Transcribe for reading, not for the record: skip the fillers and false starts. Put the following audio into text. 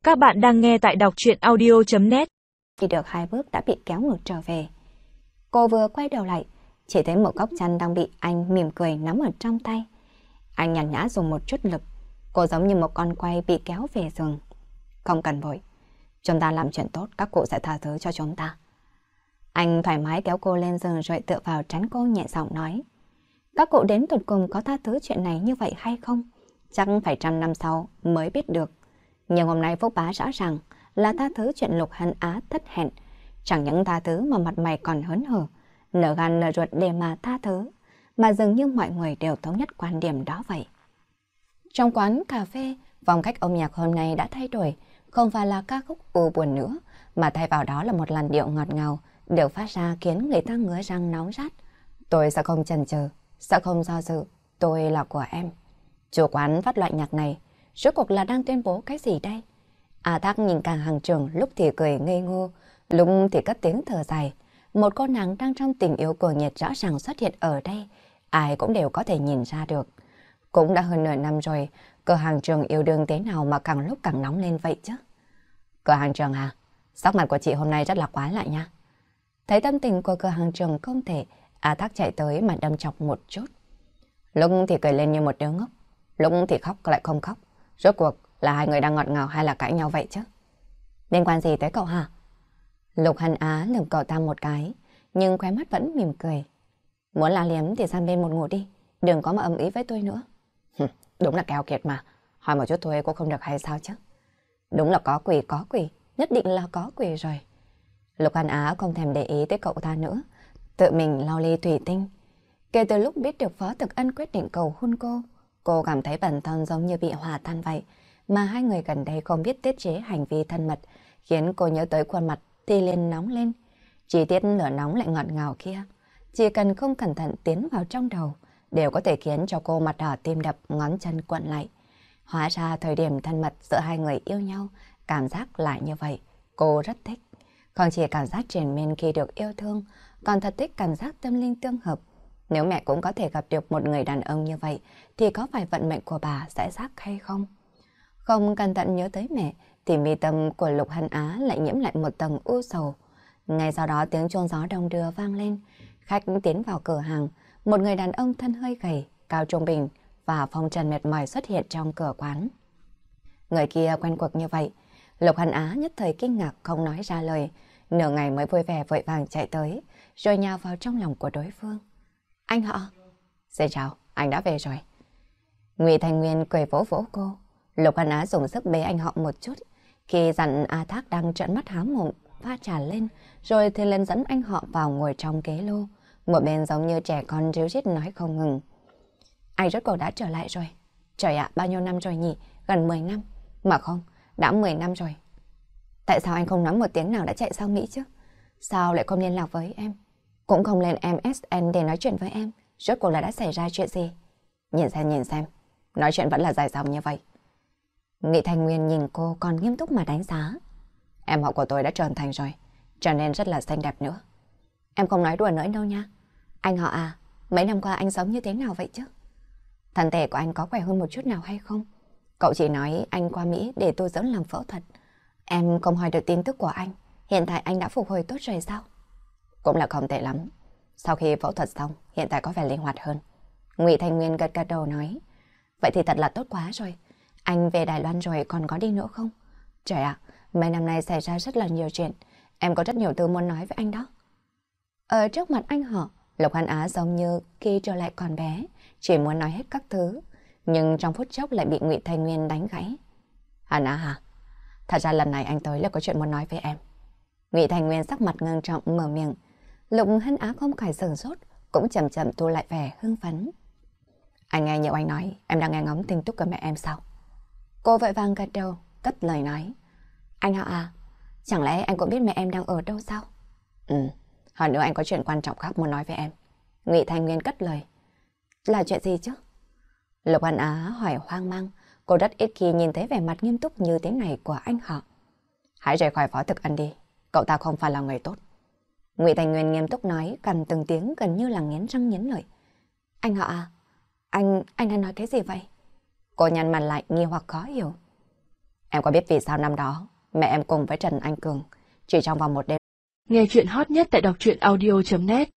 Các bạn đang nghe tại đọc truyện audio.net. Đi được 2 bước đã bị kéo ngược trở về. Cô vừa quay đầu lại, chỉ thấy một góc chăn đang bị anh mỉm cười nắm ở trong tay. Anh nhàn nhã dùng một chút lực, cô giống như một con quay bị kéo về giường. Không cần vội, chúng ta làm chuyện tốt, các cụ sẽ tha thứ cho chúng ta. Anh thoải mái kéo cô lên giường rồi tựa vào trán cô nhẹ giọng nói. Các cụ đến tụt cùng có tha thứ chuyện này như vậy hay không? Chắc phải 100 năm sau mới biết được. Nhưng hôm nay Phúc Bá rõ ràng là tha thứ chuyện Lục Hân Á thất hẹn. Chẳng những tha thứ mà mặt mày còn hớn hở, nở gan nở ruột để mà tha thứ, mà dường như mọi người đều thống nhất quan điểm đó vậy. Trong quán cà phê, phong cách âm nhạc hôm nay đã thay đổi, không phải là ca khúc u buồn nữa, mà thay vào đó là một làn điệu ngọt ngào, được phát ra khiến người ta ngứa răng nóng rát. Tôi sẽ không chần chừ, sẽ không do dự, tôi là của em. Chủ quán phát loại nhạc này, rốt cuộc là đang tuyên bố cái gì đây? A Thác nhìn cả hàng trường, lúc thì cười ngây ngô, lúc thì cất tiếng thở dài. Một cô nàng đang trong tình yêu cuồng nhiệt rõ ràng xuất hiện ở đây, ai cũng đều có thể nhìn ra được. Cũng đã hơn nửa năm rồi, cửa hàng trường yêu đương thế nào mà càng lúc càng nóng lên vậy chứ? Cửa hàng trường à? Sắc mặt của chị hôm nay rất là quái lạ nha. Thấy tâm tình của cửa hàng trường không thể, A Thác chạy tới mà đâm chọc một chút. Lúc thì cười lên như một đứa ngốc, lúc thì khóc lại không khóc. Rốt cuộc là hai người đang ngọt ngào hay là cãi nhau vậy chứ? Liên quan gì tới cậu hả? Lục Hân Á lườm cậu ta một cái, nhưng khóe mắt vẫn mỉm cười. Muốn la liếm thì sang bên một ngủ đi, đừng có mà ầm ĩ với tôi nữa. Đúng là keo kiệt mà, hỏi một chút thôi cô không được hay sao chứ? Đúng là có quỷ, nhất định là có quỷ rồi. Lục Hân Á không thèm để ý tới cậu ta nữa, tự mình lau ly thủy tinh. Kể từ lúc biết được Phó Thực Ân quyết định cầu hôn cô cảm thấy bản thân giống như bị hòa tan vậy, mà hai người gần đây không biết tiết chế hành vi thân mật, khiến cô nhớ tới khuôn mặt thì liền nóng lên. Chi tiết lửa nóng lại ngọt ngào kia, chỉ cần không cẩn thận tiến vào trong đầu, đều có thể khiến cho cô mặt đỏ tim đập, ngón chân quặn lại. Hóa ra thời điểm thân mật giữa hai người yêu nhau, cảm giác lại như vậy, cô rất thích. Không chỉ cảm giác triền miên khi được yêu thương, còn thật thích cảm giác tâm linh tương hợp. Nếu mẹ cũng có thể gặp được một người đàn ông như vậy, thì có phải vận mệnh của bà sẽ khác hay không? Không cẩn thận nhớ tới mẹ, thì mi tâm của Lục Hân Á lại nhiễm lại một tầng u sầu. Ngay sau đó tiếng chuông gió đông đưa vang lên. Khách tiến vào cửa hàng, một người đàn ông thân hơi gầy, cao trung bình và phong trần mệt mỏi xuất hiện trong cửa quán. Người kia quen thuộc như vậy, Lục Hân Á nhất thời kinh ngạc không nói ra lời, nửa ngày mới vui vẻ vội vàng chạy tới, rồi nhào vào trong lòng của đối phương. Anh họ. Xin chào, anh đã về rồi. Ngụy Thành Nguyên cười vỗ vỗ cô. Lục Hân Á dùng sức bế anh họ một chút, khi dặn A Thác đang trợn mắt há mồm pha trà lên, rồi thì lần dẫn anh họ vào ngồi trong ghế lô, một bên giống như trẻ con ríu rít nói không ngừng. Anh rốt cuộc đã trở lại rồi. Trời ạ, bao nhiêu năm rồi nhỉ? Gần 10 năm. Mà không, đã 10 năm rồi. Tại sao anh không nói một tiếng nào đã chạy sang Mỹ chứ? Sao lại không liên lạc với em? Cũng không lên MSN để nói chuyện với em. Rốt cuộc là đã xảy ra chuyện gì? Nhìn xem. Nói chuyện vẫn là dài dòng như vậy. Nghị Thành Nguyên nhìn cô còn nghiêm túc mà đánh giá. Em họ của tôi đã trưởng thành rồi, trở nên rất là xinh đẹp nữa. Em không nói đùa nữa đâu nha. Anh họ à, mấy năm qua anh sống như thế nào vậy chứ? Thân thể của anh có khỏe hơn một chút nào hay không? Cậu chỉ nói anh qua Mỹ để tôi dẫn làm phẫu thuật. Em không hỏi được tin tức của anh. Hiện tại anh đã phục hồi tốt rồi sao? Cũng là không tệ lắm. Sau khi phẫu thuật xong, hiện tại có vẻ linh hoạt hơn. Ngụy Thành Nguyên gật gật đầu nói. Vậy thì thật là tốt quá rồi. Anh về Đài Loan rồi còn có đi nữa không? Trời ạ, mấy năm nay xảy ra rất là nhiều chuyện. Em có rất nhiều thứ muốn nói với anh đó. Ở trước mặt anh họ, Lục Hân Á giống như khi trở lại còn bé, chỉ muốn nói hết các thứ. Nhưng trong phút chốc lại bị Ngụy Thành Nguyên đánh gãy. Hân Á hả? Thật ra lần này anh tới là có chuyện muốn nói với em. Ngụy Thành Nguyên sắc mặt ngưng trọng mở miệng. Lục Hân Á không khỏi sửng sốt, cũng chậm chậm thu lại vẻ hưng phấn. Anh nghe nhiều anh nói, em đang nghe ngóng tin tức của mẹ em sao? Cô vội vàng gật đầu, cất lời nói. Anh họ à, chẳng lẽ anh cũng biết mẹ em đang ở đâu sao? Hơn nữa anh có chuyện quan trọng khác muốn nói với em. Ngụy Thành Nguyên cất lời. Là chuyện gì chứ? Lục Hân Á hỏi hoang mang, cô rất ít khi nhìn thấy vẻ mặt nghiêm túc như thế này của anh họ. Hãy rời khỏi Phó Thực Ân đi, cậu ta không phải là người tốt. Ngụy Thành Nguyên nghiêm túc nói, gần từng tiếng gần như là nghiến răng nghiến lợi. Anh họ à, anh đang nói cái gì vậy? Cô nhăn mặt lại nghi hoặc khó hiểu. Em có biết vì sao năm đó mẹ em cùng với Trần Anh Cường chỉ trong vòng một đêm. Nghe chuyện hot nhất tại đọc truyện audio.net